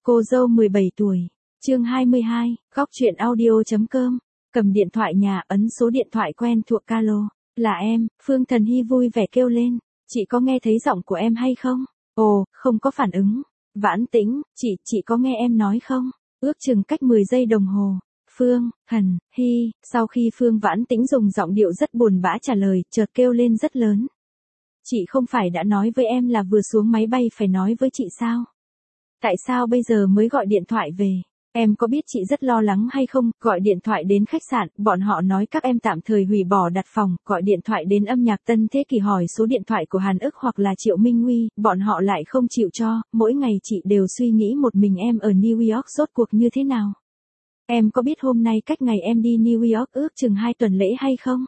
Cô dâu 17 tuổi. Chương 22, góc truyện audio.com. Cầm điện thoại nhà, ấn số điện thoại quen thuộc Calo. Là em, Phương Thần Hy vui vẻ kêu lên. Chị có nghe thấy giọng của em hay không? Ồ, không có phản ứng. Vãn Tĩnh, chị có nghe em nói không? Ước chừng cách 10 giây đồng hồ. Phương, Thần, Hy, sau khi Phương Vãn Tĩnh dùng giọng điệu rất buồn bã trả lời, chợt kêu lên rất lớn. Chị không phải đã nói với em là vừa xuống máy bay phải nói với chị sao? Tại sao bây giờ mới gọi điện thoại về? Em có biết chị rất lo lắng hay không? Gọi điện thoại đến khách sạn, bọn họ nói các em tạm thời hủy bỏ đặt phòng, gọi điện thoại đến âm nhạc Tân Thế Kỷ hỏi số điện thoại của Hàn Ức hoặc là Triệu Minh Nguy, bọn họ lại không chịu cho, mỗi ngày chị đều suy nghĩ một mình em ở New York rốt cuộc như thế nào. Em có biết hôm nay cách ngày em đi New York ước chừng 2 tuần lễ hay không?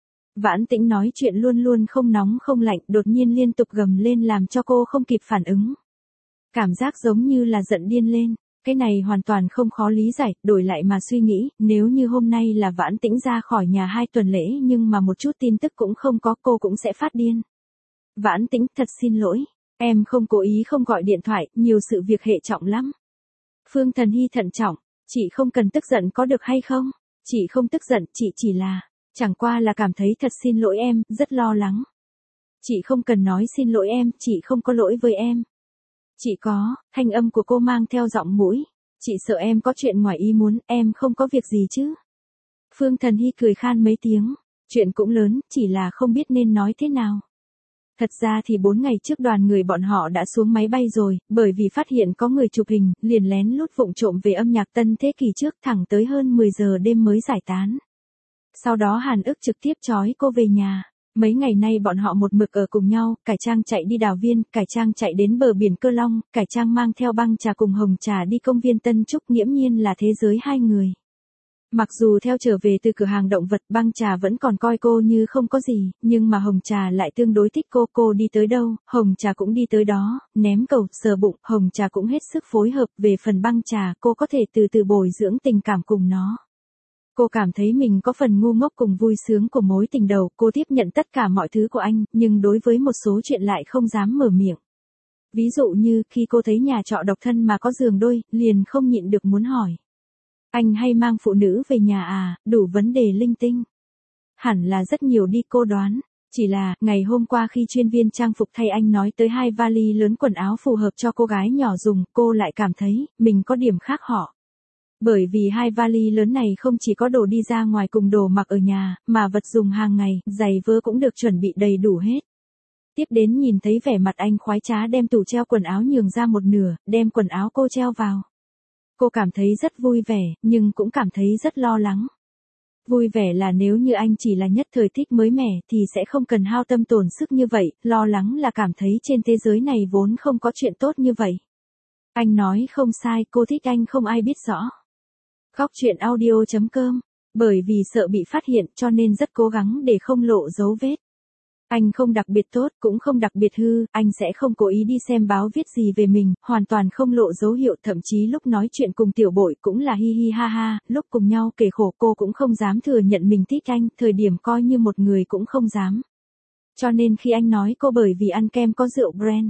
Vãn Tĩnh nói chuyện luôn luôn không nóng không lạnh, đột nhiên liên tục gầm lên làm cho cô không kịp phản ứng. Cảm giác giống như là giận điên lên, cái này hoàn toàn không khó lý giải, đổi lại mà suy nghĩ, nếu như hôm nay là Vãn Tĩnh ra khỏi nhà 2 tuần lễ nhưng mà một chút tin tức cũng không có, cô cũng sẽ phát điên. Vãn Tĩnh, thật xin lỗi, em không cố ý không gọi điện thoại, nhiều sự việc hệ trọng lắm. Phương Thần Hy thận trọng, chị không cần tức giận có được hay không? Chị không tức giận, chị chỉ là, chẳng qua là cảm thấy thật xin lỗi em, rất lo lắng. Chị không cần nói xin lỗi em, chị không có lỗi với em. Chị có, thanh âm của cô mang theo giọng mũi. Chị sợ em có chuyện ngoài ý muốn, em không có việc gì chứ. Phương Thần Hy cười khan mấy tiếng. Chuyện cũng lớn, chỉ là không biết nên nói thế nào. Thật ra thì 4 ngày trước đoàn người bọn họ đã xuống máy bay rồi, bởi vì phát hiện có người chụp hình, liền lén lút vụng trộm về âm nhạc Tân Thế Kỷ trước thẳng tới hơn 10 giờ đêm mới giải tán. Sau đó Hàn Ức trực tiếp trói cô về nhà. Mấy ngày nay bọn họ một mực ở cùng nhau, Cải Trang chạy đi Đào Viên, Cải Trang chạy đến bờ biển Cơ Long, Cải Trang mang theo băng trà cùng Hồng Trà đi công viên Tân Trúc, nghiễm nhiên là thế giới hai người. Mặc dù theo trở về từ cửa hàng động vật, băng trà vẫn còn coi cô như không có gì, nhưng mà Hồng Trà lại tương đối thích cô đi tới đâu, Hồng Trà cũng đi tới đó, ném cầu, sờ bụng, Hồng Trà cũng hết sức phối hợp, về phần băng trà, cô có thể từ từ bồi dưỡng tình cảm cùng nó. Cô cảm thấy mình có phần ngu ngốc cùng vui sướng của mối tình đầu, cô tiếp nhận tất cả mọi thứ của anh, nhưng đối với một số chuyện lại không dám mở miệng. Ví dụ như khi cô thấy nhà trọ độc thân mà có giường đôi, liền không nhịn được muốn hỏi. Anh hay mang phụ nữ về nhà à, đủ vấn đề linh tinh. Hẳn là rất nhiều đi cô đoán. Chỉ là, ngày hôm qua khi chuyên viên trang phục thay anh nói tới 2 vali lớn quần áo phù hợp cho cô gái nhỏ dùng, cô lại cảm thấy, mình có điểm khác họ. Bởi vì 2 vali lớn này không chỉ có đồ đi ra ngoài cùng đồ mặc ở nhà, mà vật dùng hàng ngày, giày vớ cũng được chuẩn bị đầy đủ hết. Tiếp đến nhìn thấy vẻ mặt anh khoái trá đem tủ treo quần áo nhường ra một nửa, đem quần áo cô treo vào. Cô cảm thấy rất vui vẻ, nhưng cũng cảm thấy rất lo lắng. Vui vẻ là nếu như anh chỉ là nhất thời thích mới mẻ thì sẽ không cần hao tâm tổn sức như vậy, lo lắng là cảm thấy trên thế giới này vốn không có chuyện tốt như vậy. Anh nói không sai, cô thích anh không ai biết rõ. Góc truyện audio.com. Bởi vì sợ bị phát hiện cho nên rất cố gắng để không lộ dấu vết. Anh không đặc biệt tốt, cũng không đặc biệt hư, anh sẽ không cố ý đi xem báo viết gì về mình, hoàn toàn không lộ dấu hiệu, thậm chí lúc nói chuyện cùng tiểu bội cũng là hi hi ha ha, lúc cùng nhau kể khổ cô cũng không dám thừa nhận mình thích anh, thời điểm coi như một người cũng không dám. Cho nên khi anh nói cô bởi vì ăn kem có rượu brand.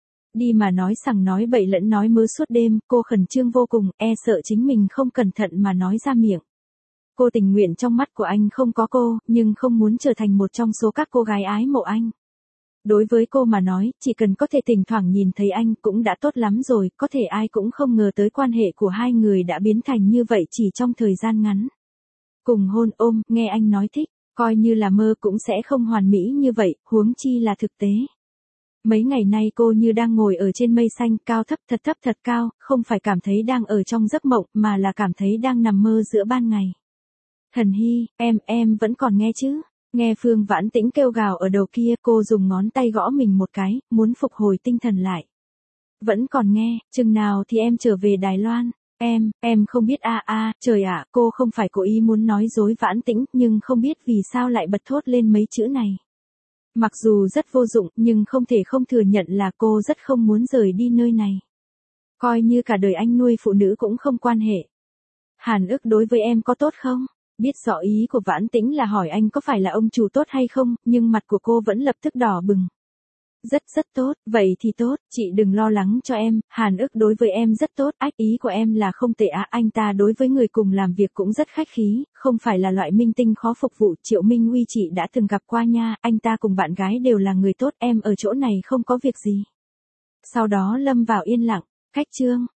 Đi mà nói sằng nói bậy lẫn nói mớ suốt đêm, cô khẩn trương vô cùng, e sợ chính mình không cẩn thận mà nói ra miệng. Cô tình nguyện trong mắt của anh không có cô, nhưng không muốn trở thành một trong số các cô gái ái mộ anh. Đối với cô mà nói, chỉ cần có thể thỉnh thoảng nhìn thấy anh cũng đã tốt lắm rồi, có thể ai cũng không ngờ tới quan hệ của hai người đã biến thành như vậy chỉ trong thời gian ngắn. Cùng hôn ôm, nghe anh nói thích, coi như là mơ cũng sẽ không hoàn mỹ như vậy, huống chi là thực tế. Mấy ngày nay cô như đang ngồi ở trên mây xanh, cao thấp thật cao, không phải cảm thấy đang ở trong giấc mộng, mà là cảm thấy đang nằm mơ giữa ban ngày. Thần Hy, em vẫn còn nghe chứ? Nghe Phương Vãn Tĩnh kêu gào ở đầu kia, cô dùng ngón tay gõ mình một cái, muốn phục hồi tinh thần lại. Vẫn còn nghe, chừng nào thì em trở về Đài Loan? Em không biết trời ạ, cô không phải cố ý muốn nói dối Vãn Tĩnh, nhưng không biết vì sao lại bật thốt lên mấy chữ này. Mặc dù rất vô dụng, nhưng không thể không thừa nhận là cô rất không muốn rời đi nơi này. Coi như cả đời anh nuôi phụ nữ cũng không quan hệ. Hàn Ức đối với em có tốt không? Biết rõ ý của Vãn Tĩnh là hỏi anh có phải là ông chủ tốt hay không, nhưng mặt của cô vẫn lập tức đỏ bừng. rất tốt, vậy thì tốt, chị đừng lo lắng cho em, Hàn ức đối với em rất tốt, ách ý của em là không tệ á, anh ta đối với người cùng làm việc cũng rất khách khí, không phải là loại minh tinh khó phục vụ, Triệu Minh Uy chị đã từng gặp qua nha, anh ta cùng bạn gái đều là người tốt, em ở chỗ này không có việc gì. Sau đó lâm vào yên lặng, cách chương.